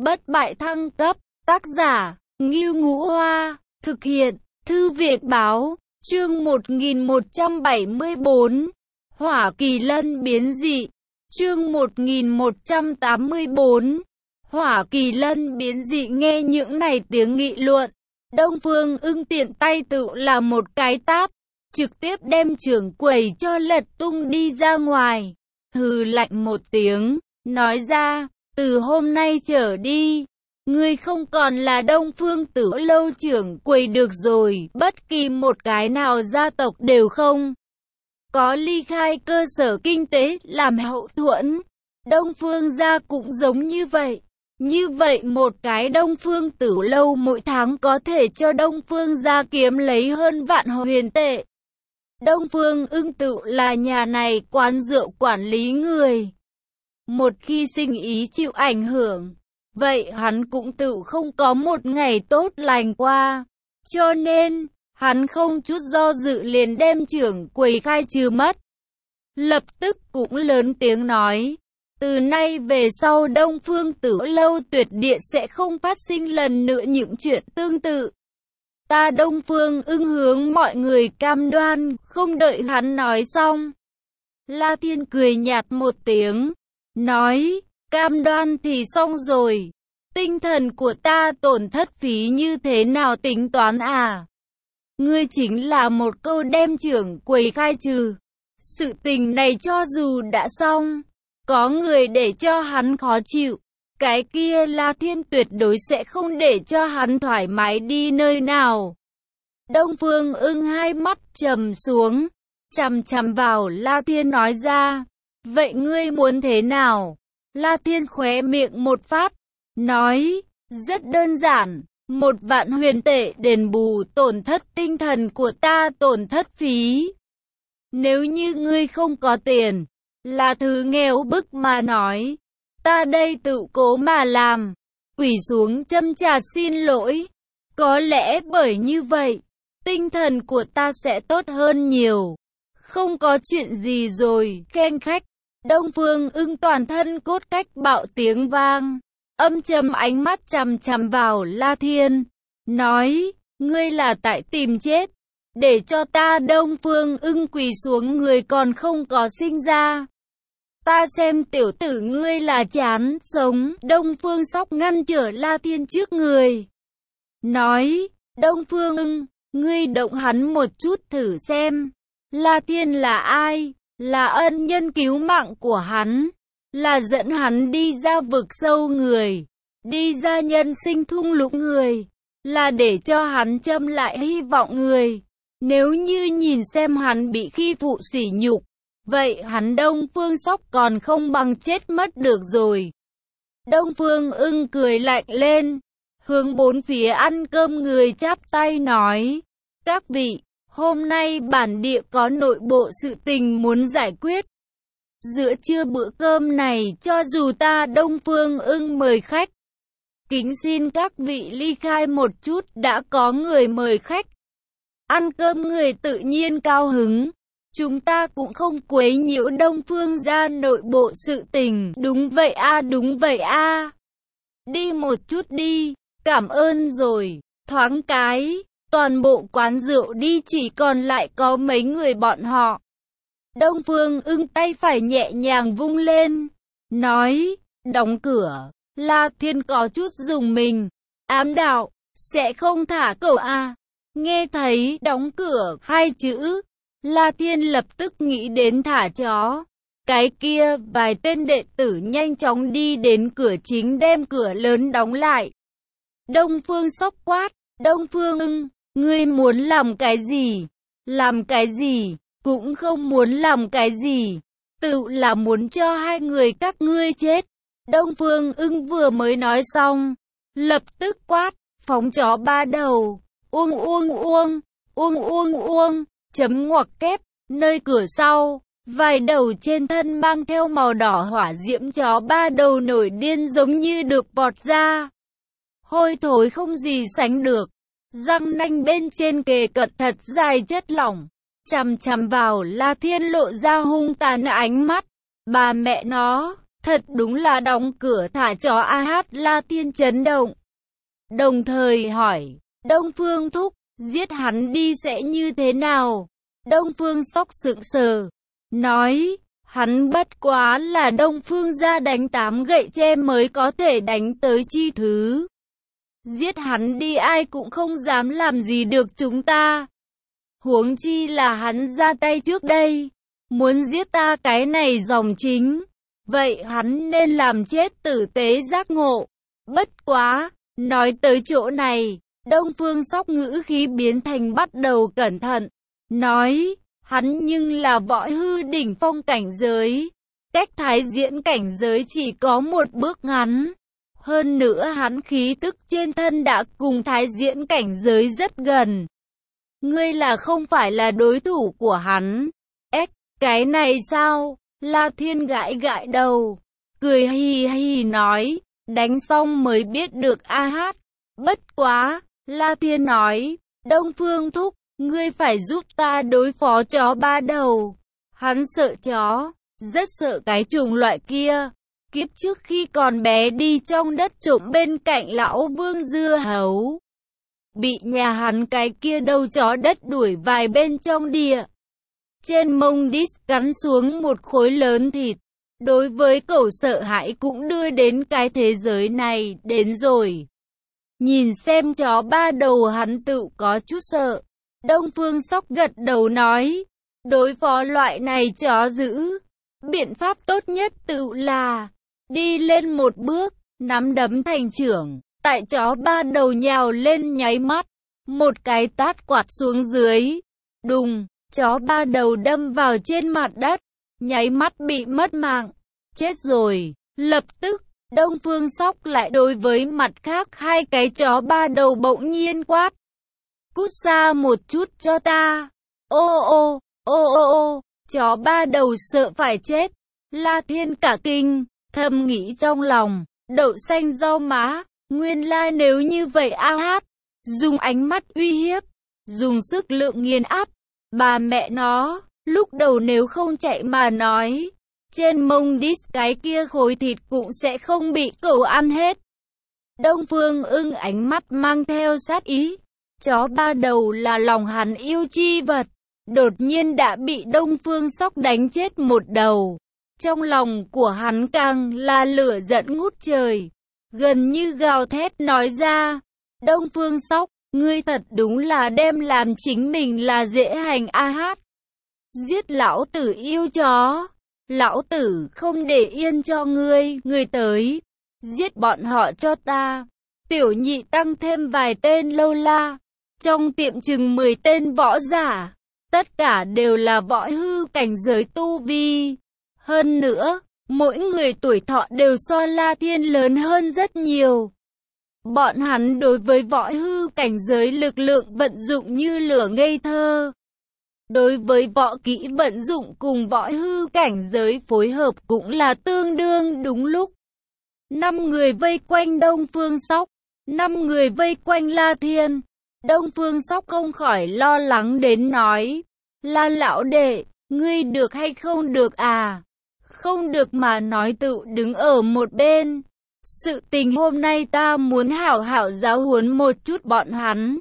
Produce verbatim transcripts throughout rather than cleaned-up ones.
bất bại thăng cấp, tác giả, Ngưu Ngũ Hoa, thực hiện, Thư viện báo, chương một nghìn một trăm bảy mươi tư, Hỏa Kỳ Lân biến dị, chương một nghìn một trăm tám mươi tư, Hỏa Kỳ Lân biến dị. Nghe những này tiếng nghị luận, Đông Phương Ưng tiện tay tự là một cái tát, trực tiếp đem trưởng quầy cho lật tung đi ra ngoài, hừ lạnh một tiếng, nói ra, từ hôm nay trở đi, ngươi không còn là Đông Phương Tử Lâu trưởng quầy được rồi, bất kỳ một cái nào gia tộc đều không có ly khai cơ sở kinh tế làm hậu thuẫn. Đông Phương gia cũng giống như vậy. Như vậy một cái Đông Phương Tử Lâu mỗi tháng có thể cho Đông Phương gia kiếm lấy hơn vạn huyền tệ. Đông Phương Ưng tự là nhà này quán rượu quản lý người. Một khi sinh ý chịu ảnh hưởng, vậy hắn cũng tự không có một ngày tốt lành qua. Cho nên, hắn không chút do dự liền đem trưởng quầy khai trừ mất. Lập tức cũng lớn tiếng nói, từ nay về sau Đông Phương Tử Lâu tuyệt địa sẽ không phát sinh lần nữa những chuyện tương tự. Ta Đông Phương Ưng hướng mọi người cam đoan. Không đợi hắn nói xong, La Thiên cười nhạt một tiếng, nói, cam đoan thì xong rồi, tinh thần của ta tổn thất phí như thế nào tính toán à? Ngươi chính là một câu đem trưởng quầy khai trừ. Sự tình này cho dù đã xong, có người để cho hắn khó chịu, cái kia La Thiên tuyệt đối sẽ không để cho hắn thoải mái đi nơi nào. Đông Phương Ưng hai mắt trầm xuống, chằm chằm vào La Thiên nói ra, vậy ngươi muốn thế nào? La Thiên khóe miệng một phát, nói, rất đơn giản, một vạn huyền tệ đền bù tổn thất tinh thần của ta tổn thất phí. Nếu như ngươi không có tiền, là thứ nghèo bức mà nói, ta đây tự cố mà làm, quỳ xuống châm trà xin lỗi. Có lẽ bởi như vậy, tinh thần của ta sẽ tốt hơn nhiều. Không có chuyện gì rồi, khen khách. Đông Phương Ưng toàn thân cốt cách bạo tiếng vang, âm trầm ánh mắt chằm chằm vào La Thiên, nói, ngươi là tại tìm chết, để cho ta Đông Phương Ưng quỳ xuống người còn không có sinh ra. Ta xem tiểu tử ngươi là chán sống. Đông Phương Sóc ngăn trở La Thiên trước người, nói, Đông Phương Ưng, ngươi động hắn một chút thử xem. La Thiên là ai? Là ân nhân cứu mạng của hắn, là dẫn hắn đi ra vực sâu người, đi ra nhân sinh thung lũng người, là để cho hắn châm lại hy vọng người. Nếu như nhìn xem hắn bị khi phụ sỉ nhục, vậy hắn Đông Phương Sóc còn không bằng chết mất được rồi. Đông Phương Ưng cười lạnh lên, hướng bốn phía ăn cơm người chắp tay nói, các vị, hôm nay bản địa có nội bộ sự tình muốn giải quyết. Giữa trưa bữa cơm này cho dù ta Đông Phương Ưng mời khách, kính xin các vị ly khai một chút, đã có người mời khách. Ăn cơm người tự nhiên cao hứng, chúng ta cũng không quấy nhiễu Đông Phương gia nội bộ sự tình. Đúng vậy a, đúng vậy a. Đi một chút đi, cảm ơn rồi. Thoáng cái, toàn bộ quán rượu đi chỉ còn lại có mấy người bọn họ. Đông Phương Ưng tay phải nhẹ nhàng vung lên, nói, đóng cửa. La Thiên có chút dùng mình, ám đạo, sẽ không thả cậu à? Nghe thấy đóng cửa hai chữ, La Thiên lập tức nghĩ đến thả chó. Cái kia, vài tên đệ tử nhanh chóng đi đến cửa chính đem cửa lớn đóng lại. Đông Phương Sóc quát, Đông Phương Ưng, ngươi muốn làm cái gì? Làm cái gì? Cũng không muốn làm cái gì. Tự là muốn cho hai người các ngươi chết. Đông Phương Ưng vừa mới nói xong, lập tức quát, phóng chó ba đầu. Uông uông uông, uông uông uông, chấm ngoặc kép, nơi cửa sau, vài đầu trên thân mang theo màu đỏ hỏa diễm chó ba đầu nổi điên giống như được vọt ra. Hôi thối không gì sánh được, răng nanh bên trên kề cận thật dài chất lỏng, chằm chằm vào La Thiên lộ ra hung tàn ánh mắt. Bà mẹ nó, Thật đúng là đóng cửa thả chó a hát. La Thiên chấn động. Đồng thời hỏi, Đông Phương thúc, giết hắn đi sẽ như thế nào? Đông Phương Sóc sững sờ, nói, hắn bất quá là Đông Phương gia đánh tám gậy tre mới có thể đánh tới chi thứ. Giết hắn đi ai cũng không dám làm gì được chúng ta. Huống chi là hắn ra tay trước đây, muốn giết ta cái này dòng chính. Vậy hắn nên làm chết tử tế giác ngộ. Bất quá, nói tới chỗ này, Đông Phương Sóc ngữ khí biến thành bắt đầu cẩn thận, nói, hắn nhưng là võ hư đỉnh phong cảnh giới, cách thái diễn cảnh giới chỉ có một bước ngắn. Hơn nữa hắn khí tức trên thân đã cùng thái diễn cảnh giới rất gần. Ngươi là không phải là đối thủ của hắn. Ếch, cái này sao? La Thiên gãi gãi đầu, cười hì hì nói, đánh xong mới biết được a hát. Bất quá, La Thiên nói, Đông Phương thúc, ngươi phải giúp ta đối phó chó ba đầu. Hắn sợ chó, rất sợ cái chủng loại kia. Kiếp trước khi còn bé đi trong đất trộm bên cạnh lão Vương Dưa Hấu, bị nhà hắn cái kia đầu chó đất đuổi vài bên trong địa. Trên mông đít cắn xuống một khối lớn thịt. Đối với cậu sợ hãi cũng đưa đến cái thế giới này đến rồi. Nhìn xem chó ba đầu hắn tự có chút sợ. Đông Phương Sóc gật đầu nói, đối phó loại này chó dữ, biện pháp tốt nhất tự là đi lên một bước, nắm đấm thành trưởng, tại chó ba đầu nhào lên nháy mắt, một cái tát quạt xuống dưới, đùng, chó ba đầu đâm vào trên mặt đất, nháy mắt bị mất mạng, chết rồi. Lập tức, Đông Phương Sóc lại đối với mặt khác hai cái chó ba đầu bỗng nhiên quát, cút xa một chút cho ta. Ô ô, ô ô ô, chó ba đầu sợ phải chết. La Thiên cả kinh, thầm nghĩ trong lòng, đậu xanh rau má, nguyên lai like nếu như vậy a hát, dùng ánh mắt uy hiếp, dùng sức lượng nghiền áp, bà mẹ nó, lúc đầu nếu không chạy mà nói, trên mông đít cái kia khối thịt cũng sẽ không bị cậu ăn hết. Đông Phương Ưng ánh mắt mang theo sát ý, chó ba đầu là lòng hắn yêu chi vật, đột nhiên đã bị Đông Phương Sóc đánh chết một đầu. Trong lòng của hắn càng là lửa giận ngút trời, gần như gào thét nói ra, Đông Phương Sóc, ngươi thật đúng là đem làm chính mình là dễ hành a hát. Giết lão tử yêu chó, lão tử không để yên cho ngươi, ngươi tới, giết bọn họ cho ta. Tiểu nhị tăng thêm vài tên lâu la, trong tiệm chừng mười tên võ giả, tất cả đều là võ hư cảnh giới tu vi. Hơn nữa, mỗi người tuổi thọ đều so La Thiên lớn hơn rất nhiều. Bọn hắn đối với võ hư cảnh giới lực lượng vận dụng như lửa ngây thơ. Đối với võ kỹ vận dụng cùng võ hư cảnh giới phối hợp cũng là tương đương đúng lúc. Năm người vây quanh Đông Phương Sóc, năm người vây quanh La Thiên. Đông Phương Sóc không khỏi lo lắng đến nói, La lão đệ, ngươi được hay không được à? Không được mà nói tự đứng ở một bên. Sự tình hôm nay ta muốn hảo hảo giáo huấn một chút bọn hắn,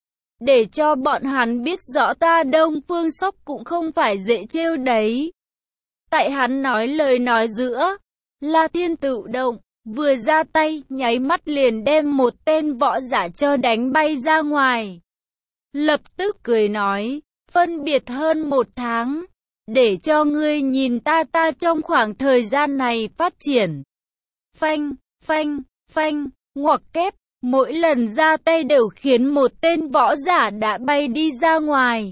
để cho bọn hắn biết rõ ta Đông Phương Sóc cũng không phải dễ trêu đấy. Tại hắn nói lời nói giữa, La Thiên tự động, vừa ra tay, nháy mắt liền đem một tên võ giả cho đánh bay ra ngoài. Lập tức cười nói, phân biệt hơn một tháng, để cho ngươi nhìn ta ta trong khoảng thời gian này phát triển. Phanh, phanh, phanh, ngoặc kép, mỗi lần ra tay đều khiến một tên võ giả đã bay đi ra ngoài.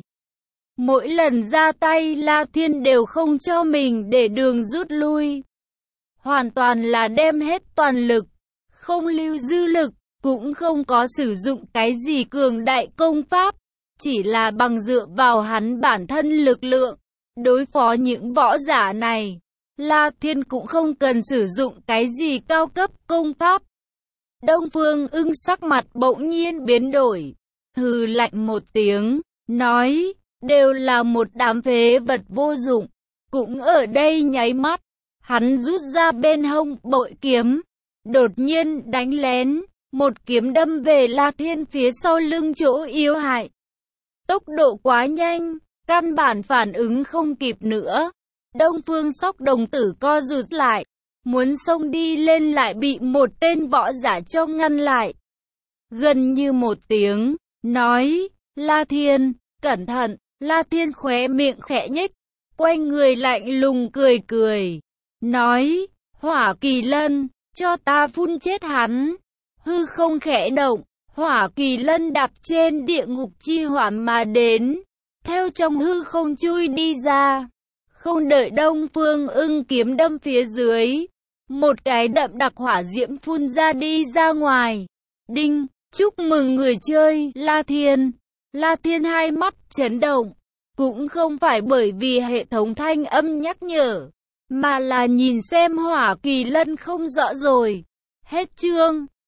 Mỗi lần ra tay La Thiên đều không cho mình để đường rút lui. Hoàn toàn là đem hết toàn lực, không lưu dư lực, cũng không có sử dụng cái gì cường đại công pháp. Chỉ là bằng dựa vào hắn bản thân lực lượng, đối phó những võ giả này, La Thiên cũng không cần sử dụng cái gì cao cấp công pháp. Đông Phương Ưng sắc mặt bỗng nhiên biến đổi, hừ lạnh một tiếng, nói, đều là một đám phế vật vô dụng, cũng ở đây nháy mắt. Hắn rút ra bên hông bội kiếm, đột nhiên đánh lén, một kiếm đâm về La Thiên phía sau lưng chỗ yếu hại. Tốc độ quá nhanh, căn bản phản ứng không kịp nữa. Đông Phương Sóc đồng tử co rụt lại, muốn xông đi lên lại bị một tên võ giả cho ngăn lại. Gần như một tiếng, nói, La Thiên, cẩn thận. La Thiên khóe miệng khẽ nhếch, quay người lạnh lùng cười cười, nói, Hỏa Kỳ Lân, cho ta phun chết hắn. Hư không khẽ động, Hỏa Kỳ Lân đạp trên địa ngục chi hỏa mà đến, theo trong hư không chui đi ra. Không đợi Đông Phương Ưng kiếm đâm phía dưới, một cái đậm đặc hỏa diễm phun ra đi ra ngoài. Đinh, chúc mừng người chơi, La Thiên. La Thiên hai mắt chấn động, cũng không phải bởi vì hệ thống thanh âm nhắc nhở, mà là nhìn xem Hỏa Kỳ Lân không rõ rồi. Hết chương.